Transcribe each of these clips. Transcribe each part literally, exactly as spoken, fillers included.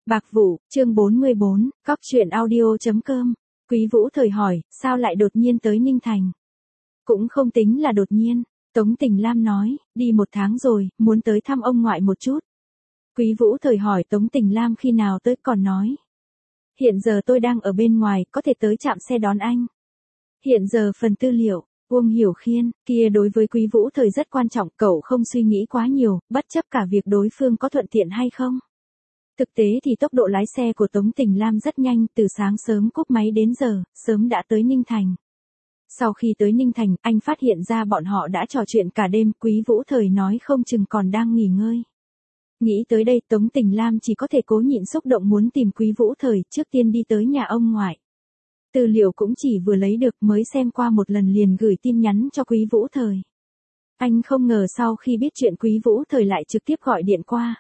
Bạc Vụ, chương bốn mươi bốn, cóc truyện audio.com. Quý Vũ Thời hỏi, sao lại đột nhiên tới Ninh Thành? Cũng không tính là đột nhiên, Tống Tình Lam nói, đi một tháng rồi, muốn tới thăm ông ngoại một chút. Quý Vũ Thời hỏi Tống Tình Lam khi nào tới, còn nói. Hiện giờ tôi đang ở bên ngoài, có thể tới trạm xe đón anh. Hiện giờ phần tư liệu, Uông Hiểu Khiên, kia đối với Quý Vũ Thời rất quan trọng, cậu không suy nghĩ quá nhiều, bất chấp cả việc đối phương có thuận tiện hay không. Thực tế thì tốc độ lái xe của Tống Tình Lam rất nhanh, từ sáng sớm cúp máy đến giờ, sớm đã tới Ninh Thành. Sau khi tới Ninh Thành, anh phát hiện ra bọn họ đã trò chuyện cả đêm, Quý Vũ Thời nói không chừng còn đang nghỉ ngơi. Nghĩ tới đây Tống Tình Lam chỉ có thể cố nhịn xúc động muốn tìm Quý Vũ Thời, trước tiên đi tới nhà ông ngoại. Tư liệu cũng chỉ vừa lấy được, mới xem qua một lần liền gửi tin nhắn cho Quý Vũ Thời. Anh không ngờ sau khi biết chuyện Quý Vũ Thời lại trực tiếp gọi điện qua.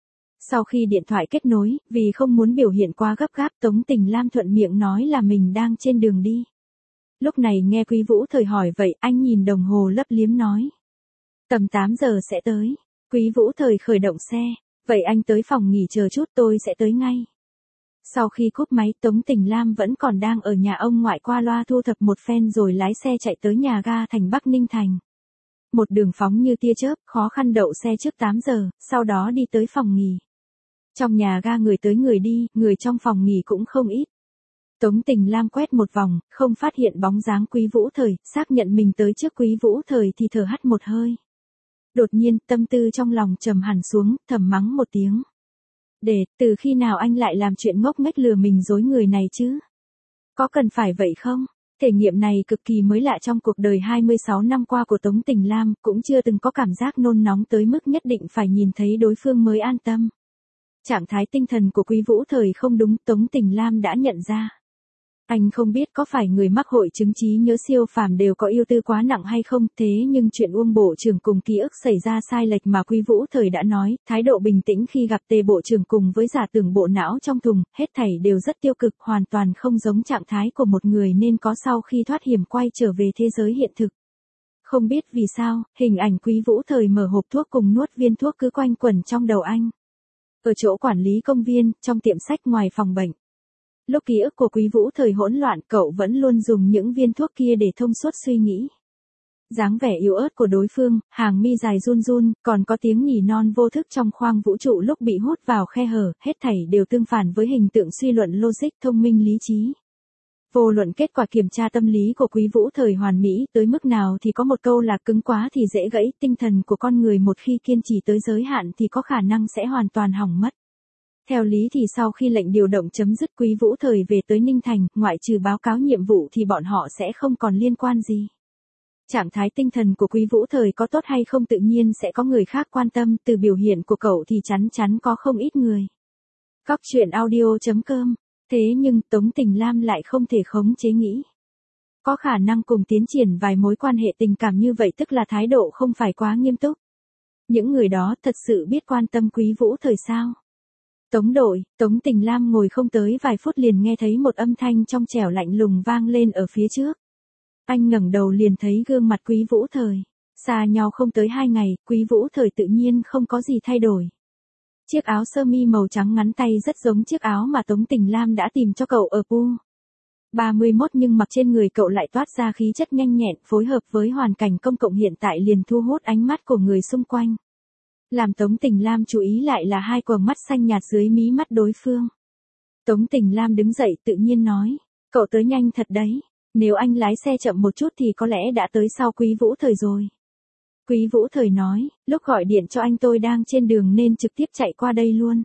Sau khi điện thoại kết nối, vì không muốn biểu hiện quá gấp gáp, Tống Tình Lam thuận miệng nói là mình đang trên đường đi. Lúc này nghe Quý Vũ Thời hỏi vậy, anh nhìn đồng hồ lấp liếm nói. Tầm tám giờ sẽ tới. Quý Vũ Thời khởi động xe. Vậy anh tới phòng nghỉ chờ chút, tôi sẽ tới ngay. Sau khi cúp máy, Tống Tình Lam vẫn còn đang ở nhà ông ngoại qua loa thu thập một phen rồi lái xe chạy tới nhà ga thành Bắc Ninh Thành. Một đường phóng như tia chớp, khó khăn đậu xe trước tám giờ, sau đó đi tới phòng nghỉ. Trong nhà ga người tới người đi, người trong phòng nghỉ cũng không ít. Tống Tình Lam quét một vòng, không phát hiện bóng dáng Quý Vũ Thời, xác nhận mình tới trước Quý Vũ Thời thì thở hắt một hơi. Đột nhiên, tâm tư trong lòng trầm hẳn xuống, thầm mắng một tiếng. Để, từ khi nào anh lại làm chuyện ngốc nghếch lừa mình dối người này chứ? Có cần phải vậy không? Thể nghiệm này cực kỳ mới lạ trong cuộc đời hai mươi sáu năm qua của Tống Tình Lam, cũng chưa từng có cảm giác nôn nóng tới mức nhất định phải nhìn thấy đối phương mới an tâm. Trạng thái tinh thần của Quý Vũ Thời không đúng, Tống Tình Lam đã nhận ra. Anh không biết có phải người mắc hội chứng trí nhớ siêu phàm đều có ưu tư quá nặng hay không, thế nhưng chuyện Uông Bộ trưởng cùng ký ức xảy ra sai lệch mà Quý Vũ Thời đã nói, thái độ bình tĩnh khi gặp Tề Bộ trưởng cùng với giả tưởng bộ não trong thùng, hết thảy đều rất tiêu cực, hoàn toàn không giống trạng thái của một người nên có sau khi thoát hiểm quay trở về thế giới hiện thực. Không biết vì sao, hình ảnh Quý Vũ Thời mở hộp thuốc cùng nuốt viên thuốc cứ quanh quẩn trong đầu anh. Ở chỗ quản lý công viên, trong tiệm sách ngoài phòng bệnh. Lúc ký ức của Quý Vũ Thời hỗn loạn, cậu vẫn luôn dùng những viên thuốc kia để thông suốt suy nghĩ. Dáng vẻ yếu ớt của đối phương, hàng mi dài run run, còn có tiếng nhỉ non vô thức trong khoang vũ trụ lúc bị hút vào khe hở, hết thảy đều tương phản với hình tượng suy luận logic thông minh lý trí. Vô luận kết quả kiểm tra tâm lý của Quý Vũ Thời hoàn mỹ tới mức nào thì có một câu là cứng quá thì dễ gãy, tinh thần của con người một khi kiên trì tới giới hạn thì có khả năng sẽ hoàn toàn hỏng mất. Theo lý thì sau khi lệnh điều động chấm dứt Quý Vũ Thời về tới Ninh Thành, ngoại trừ báo cáo nhiệm vụ thì bọn họ sẽ không còn liên quan gì. Trạng thái tinh thần của Quý Vũ Thời có tốt hay không tự nhiên sẽ có người khác quan tâm, từ biểu hiện của cậu thì chắn chắn có không ít người. Cóc truyện audio.com. Thế nhưng Tống Tình Lam lại không thể khống chế nghĩ. Có khả năng cùng tiến triển vài mối quan hệ tình cảm như vậy tức là thái độ không phải quá nghiêm túc. Những người đó thật sự biết quan tâm Quý Vũ Thời sao? Tống đội, Tống Tình Lam ngồi không tới vài phút liền nghe thấy một âm thanh trong trẻo lạnh lùng vang lên ở phía trước. Anh ngẩng đầu liền thấy gương mặt Quý Vũ Thời. Xa nhau không tới hai ngày, Quý Vũ Thời tự nhiên không có gì thay đổi. Chiếc áo sơ mi màu trắng ngắn tay rất giống chiếc áo mà Tống Tình Lam đã tìm cho cậu ở Pu. ba mươi mốt nhưng mặc trên người cậu lại toát ra khí chất nhanh nhẹn, phối hợp với hoàn cảnh công cộng hiện tại liền thu hút ánh mắt của người xung quanh. Làm Tống Tình Lam chú ý lại là hai quầng mắt xanh nhạt dưới mí mắt đối phương. Tống Tình Lam đứng dậy tự nhiên nói, cậu tới nhanh thật đấy, nếu anh lái xe chậm một chút thì có lẽ đã tới sau Quý Vũ Thời rồi. Quý Vũ Thời nói, lúc gọi điện cho anh tôi đang trên đường nên trực tiếp chạy qua đây luôn.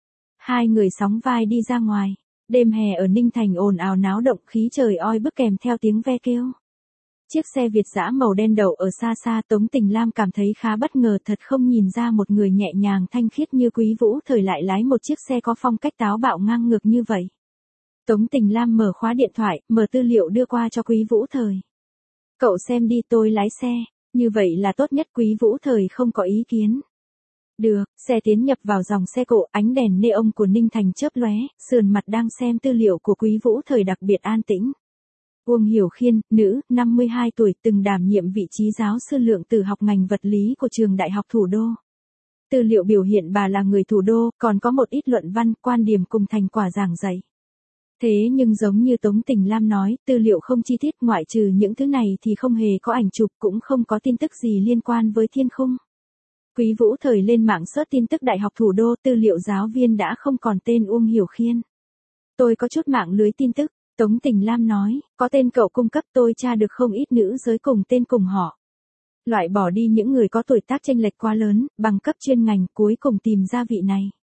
Hai người sóng vai đi ra ngoài, đêm hè ở Ninh Thành ồn ào náo động, khí trời oi bức kèm theo tiếng ve kêu. Chiếc xe Việt dã màu đen đậu ở xa xa, Tống Tình Lam cảm thấy khá bất ngờ, thật không nhìn ra một người nhẹ nhàng thanh khiết như Quý Vũ Thời lại lái một chiếc xe có phong cách táo bạo ngang ngược như vậy. Tống Tình Lam mở khóa điện thoại, mở tư liệu đưa qua cho Quý Vũ Thời. Cậu xem đi, tôi lái xe, như vậy là tốt nhất. Quý Vũ Thời không có ý kiến. Được, xe tiến nhập vào dòng xe cộ, ánh đèn neon của Ninh Thành chớp lóe, sườn mặt đang xem tư liệu của Quý Vũ Thời đặc biệt an tĩnh. Uông Hiểu Khiên, nữ, năm mươi hai tuổi, từng đảm nhiệm vị trí giáo sư lượng tử học ngành vật lý của trường Đại học Thủ đô. Tư liệu biểu hiện bà là người thủ đô, còn có một ít luận văn, quan điểm cùng thành quả giảng dạy. Thế nhưng giống như Tống Tình Lam nói, tư liệu không chi tiết, ngoại trừ những thứ này thì không hề có ảnh chụp, cũng không có tin tức gì liên quan với thiên khung. Quý Vũ Thời lên mạng search tin tức Đại học Thủ đô, tư liệu giáo viên đã không còn tên Uông Hiểu Khiên. Tôi có chút mạng lưới tin tức, Tống Tình Lam nói, có tên cậu cung cấp, tôi tra được không ít nữ giới cùng tên cùng họ. Loại bỏ đi những người có tuổi tác chênh lệch quá lớn, bằng cấp chuyên ngành, cuối cùng tìm ra vị này.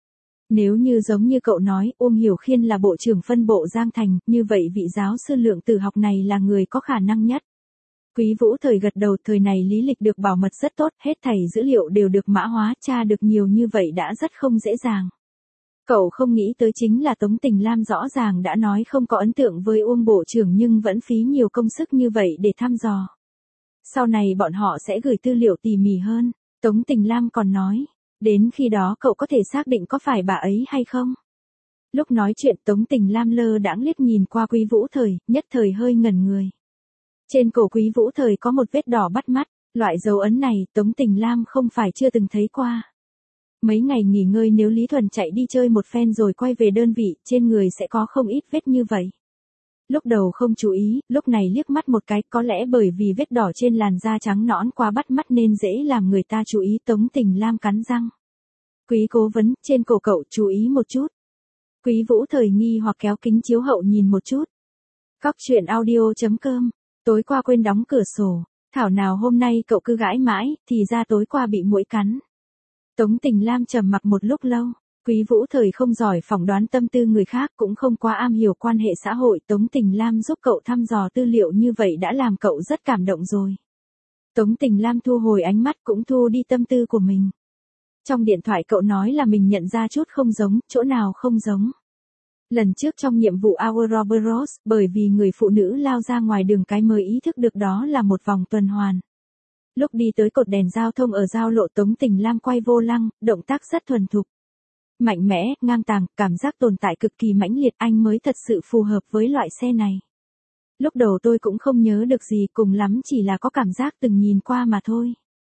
Nếu như giống như cậu nói, Uông Hiểu Khiên là bộ trưởng phân bộ Giang Thành, như vậy vị giáo sư lượng tử học này là người có khả năng nhất. Quý Vũ Thời gật đầu, thời này lý lịch được bảo mật rất tốt, hết thảy dữ liệu đều được mã hóa, tra được nhiều như vậy đã rất không dễ dàng. Cậu không nghĩ tới chính là Tống Tình Lam rõ ràng đã nói không có ấn tượng với Uông bộ trưởng nhưng vẫn phí nhiều công sức như vậy để thăm dò. Sau này bọn họ sẽ gửi tư liệu tỉ mỉ hơn, Tống Tình Lam còn nói, đến khi đó cậu có thể xác định có phải bà ấy hay không. Lúc nói chuyện Tống Tình Lam lơ đãng liếc nhìn qua Quý Vũ Thời, nhất thời hơi ngẩn người. Trên cổ Quý Vũ Thời có một vết đỏ bắt mắt, loại dấu ấn này Tống Tình Lam không phải chưa từng thấy qua. Mấy ngày nghỉ ngơi nếu Lý Thuần chạy đi chơi một phen rồi quay về đơn vị, trên người sẽ có không ít vết như vậy. Lúc đầu không chú ý, lúc này liếc mắt một cái, có lẽ bởi vì vết đỏ trên làn da trắng nõn quá bắt mắt nên dễ làm người ta chú ý. Tống Tình Lam cắn răng. Quý cố vấn, trên cổ cậu chú ý một chút. Quý Vũ Thời nghi hoặc kéo kính chiếu hậu nhìn một chút. Cóc truyện audio chấm com, tối qua quên đóng cửa sổ, thảo nào hôm nay cậu cứ gãi mãi, thì ra tối qua bị muỗi cắn. Tống Tình Lam trầm mặc một lúc lâu. Quý Vũ Thời không giỏi phỏng đoán tâm tư người khác, cũng không quá am hiểu quan hệ xã hội. Tống Tình Lam giúp cậu thăm dò tư liệu như vậy đã làm cậu rất cảm động rồi. Tống Tình Lam thu hồi ánh mắt, cũng thu đi tâm tư của mình. Trong điện thoại cậu nói là mình nhận ra chút không giống, chỗ nào không giống. Lần trước trong nhiệm vụ Ouroboros, bởi vì người phụ nữ lao ra ngoài đường cái mới ý thức được đó là một vòng tuần hoàn. Lúc đi tới cột đèn giao thông ở giao lộ Tống Tình Lam quay vô lăng, động tác rất thuần thục. Mạnh mẽ, ngang tàng, cảm giác tồn tại cực kỳ mãnh liệt, anh mới thật sự phù hợp với loại xe này. Lúc đầu tôi cũng không nhớ được gì, cùng lắm chỉ là có cảm giác từng nhìn qua mà thôi.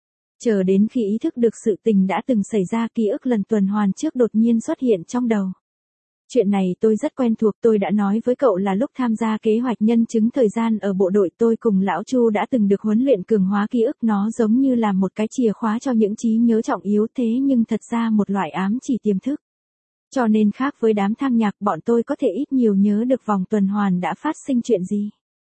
Chờ đến khi ý thức được sự tình đã từng xảy ra, ký ức lần tuần hoàn trước đột nhiên xuất hiện trong đầu. Chuyện này tôi rất quen thuộc, tôi đã nói với cậu là lúc tham gia kế hoạch nhân chứng thời gian ở bộ đội tôi cùng lão Chu đã từng được huấn luyện cường hóa ký ức, nó giống như là một cái chìa khóa cho những trí nhớ trọng yếu, thế nhưng thật ra một loại ám chỉ tiềm thức. Cho nên khác với đám thang nhạc, bọn tôi có thể ít nhiều nhớ được vòng tuần hoàn đã phát sinh chuyện gì.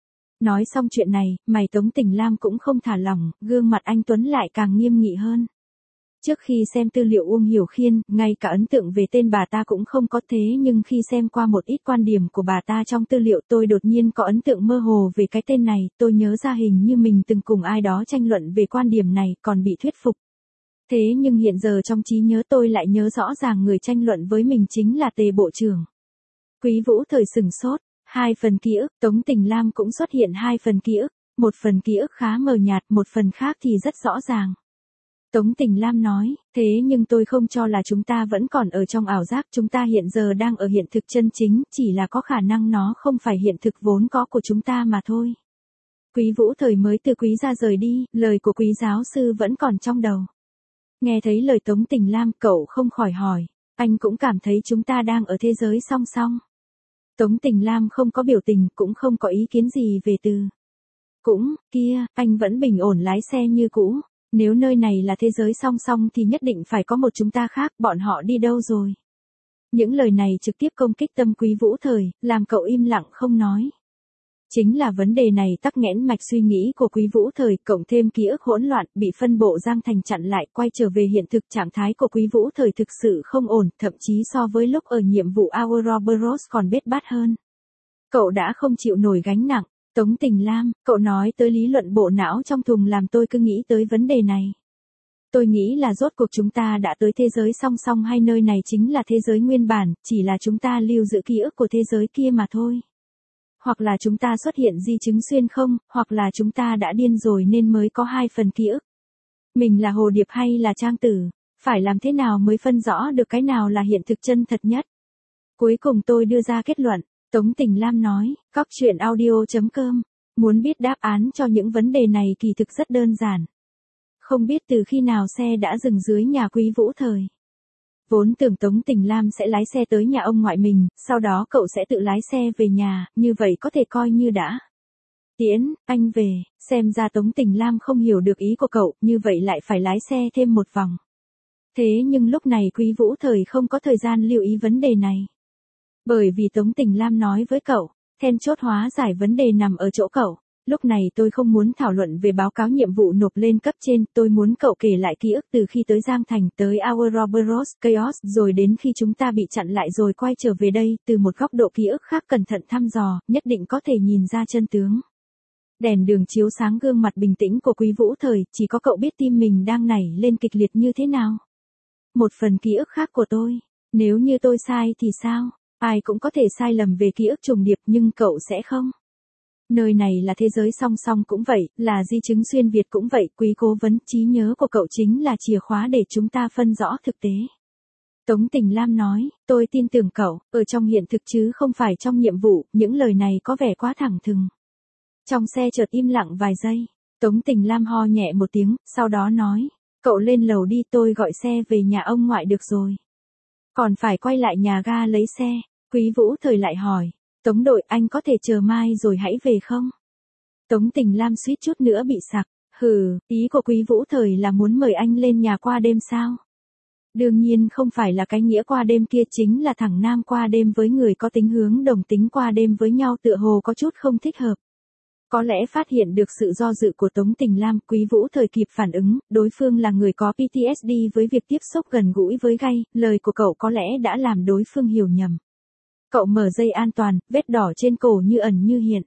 Nói xong chuyện này, mày Tống Tình Lam cũng không thả lỏng, gương mặt anh Tuấn lại càng nghiêm nghị hơn. Trước khi xem tư liệu Uông Hiểu Khiên, ngay cả ấn tượng về tên bà ta cũng không có, thế nhưng khi xem qua một ít quan điểm của bà ta trong tư liệu tôi đột nhiên có ấn tượng mơ hồ về cái tên này, tôi nhớ ra hình như mình từng cùng ai đó tranh luận về quan điểm này, còn bị thuyết phục. Thế nhưng hiện giờ trong trí nhớ tôi lại nhớ rõ ràng người tranh luận với mình chính là Tề Bộ trưởng. Quý Vũ Thời sừng sốt, hai phần ký ức, Tống Tình Lam cũng xuất hiện hai phần ký ức, một phần ký ức khá mờ nhạt, một phần khác thì rất rõ ràng. Tống Tình Lam nói, thế nhưng tôi không cho là chúng ta vẫn còn ở trong ảo giác, chúng ta hiện giờ đang ở hiện thực chân chính, chỉ là có khả năng nó không phải hiện thực vốn có của chúng ta mà thôi. Quý Vũ Thời mới từ quý gia rời đi, lời của quý giáo sư vẫn còn trong đầu. Nghe thấy lời Tống Tình Lam, cậu không khỏi hỏi, anh cũng cảm thấy chúng ta đang ở thế giới song song. Tống Tình Lam không có biểu tình, cũng không có ý kiến gì về từ. Cũng, kia, anh vẫn bình ổn lái xe như cũ. Nếu nơi này là thế giới song song thì nhất định phải có một chúng ta khác, bọn họ đi đâu rồi? Những lời này trực tiếp công kích tâm Quý Vũ Thời, làm cậu im lặng không nói. Chính là vấn đề này tắc nghẽn mạch suy nghĩ của Quý Vũ Thời, cộng thêm ký ức hỗn loạn, bị phân bộ Giang Thành chặn lại, quay trở về hiện thực, trạng thái của Quý Vũ Thời thực sự không ổn, thậm chí so với lúc ở nhiệm vụ Ouroboros còn bết bát hơn. Cậu đã không chịu nổi gánh nặng. Tống Tình Lam, cậu nói tới lý luận bộ não trong thùng làm tôi cứ nghĩ tới vấn đề này. Tôi nghĩ là rốt cuộc chúng ta đã tới thế giới song song hay nơi này chính là thế giới nguyên bản, chỉ là chúng ta lưu giữ ký ức của thế giới kia mà thôi. Hoặc là chúng ta xuất hiện di chứng xuyên không, hoặc là chúng ta đã điên rồi nên mới có hai phần ký ức. Mình là Hồ Điệp hay là Trang Tử, phải làm thế nào mới phân rõ được cái nào là hiện thực chân thật nhất. Cuối cùng tôi đưa ra kết luận. Tống Tình Lam nói, cóc truyện audio chấm com, muốn biết đáp án cho những vấn đề này kỳ thực rất đơn giản. Không biết từ khi nào xe đã dừng dưới nhà Quý Vũ Thời. Vốn tưởng Tống Tình Lam sẽ lái xe tới nhà ông ngoại mình, sau đó cậu sẽ tự lái xe về nhà, như vậy có thể coi như đã tiễn anh về. Xem ra Tống Tình Lam không hiểu được ý của cậu, như vậy lại phải lái xe thêm một vòng. Thế nhưng lúc này Quý Vũ Thời không có thời gian lưu ý vấn đề này. Bởi vì Tống Tình Lam nói với cậu, then chốt hóa giải vấn đề nằm ở chỗ cậu. Lúc này tôi không muốn thảo luận về báo cáo nhiệm vụ nộp lên cấp trên, tôi muốn cậu kể lại ký ức từ khi tới Giang Thành, tới Ouroboros Chaos, rồi đến khi chúng ta bị chặn lại rồi quay trở về đây, từ một góc độ ký ức khác cẩn thận thăm dò, nhất định có thể nhìn ra chân tướng. Đèn đường chiếu sáng gương mặt bình tĩnh của Quý Vũ Thời, chỉ có cậu biết tim mình đang nảy lên kịch liệt như thế nào. Một phần ký ức khác của tôi, nếu như tôi sai thì sao? Ai cũng có thể sai lầm về ký ức trùng điệp nhưng cậu sẽ không. Nơi này là thế giới song song cũng vậy, là di chứng xuyên Việt cũng vậy, Quý cố vấn, trí nhớ của cậu chính là chìa khóa để chúng ta phân rõ thực tế. Tống Tình Lam nói, tôi tin tưởng cậu, ở trong hiện thực chứ không phải trong nhiệm vụ, những lời này có vẻ quá thẳng thừng. Trong xe chợt im lặng vài giây, Tống Tình Lam ho nhẹ một tiếng, sau đó nói, cậu lên lầu đi, tôi gọi xe về nhà ông ngoại được rồi. Còn phải quay lại nhà ga lấy xe. Quý Vũ Thời lại hỏi, Tống đội, anh có thể chờ mai rồi hãy về không? Tống Tình Lam suýt chút nữa bị sặc, hừ, ý của Quý Vũ Thời là muốn mời anh lên nhà qua đêm sao? Đương nhiên không phải là cái nghĩa qua đêm kia, chính là thằng nam qua đêm với người có tính hướng đồng tính qua đêm với nhau, tựa hồ có chút không thích hợp. Có lẽ phát hiện được sự do dự của Tống Tình Lam, Quý Vũ Thời kịp phản ứng, đối phương là người có pê tê ét đê với việc tiếp xúc gần gũi với gay, lời của cậu có lẽ đã làm đối phương hiểu nhầm. Cậu mở dây an toàn, vết đỏ trên cổ như ẩn như hiện.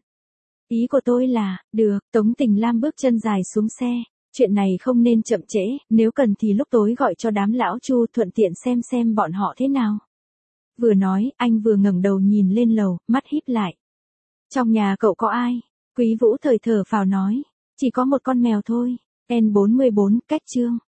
Ý của tôi là, được, Tống Tình Lam bước chân dài xuống xe. Chuyện này không nên chậm trễ, nếu cần thì lúc tối gọi cho đám lão Chu thuận tiện xem xem bọn họ thế nào. Vừa nói, anh vừa ngẩng đầu nhìn lên lầu, mắt híp lại. Trong nhà cậu có ai? Quý Vũ Thời thở phào nói, chỉ có một con mèo thôi. en bốn mươi bốn, cách chương.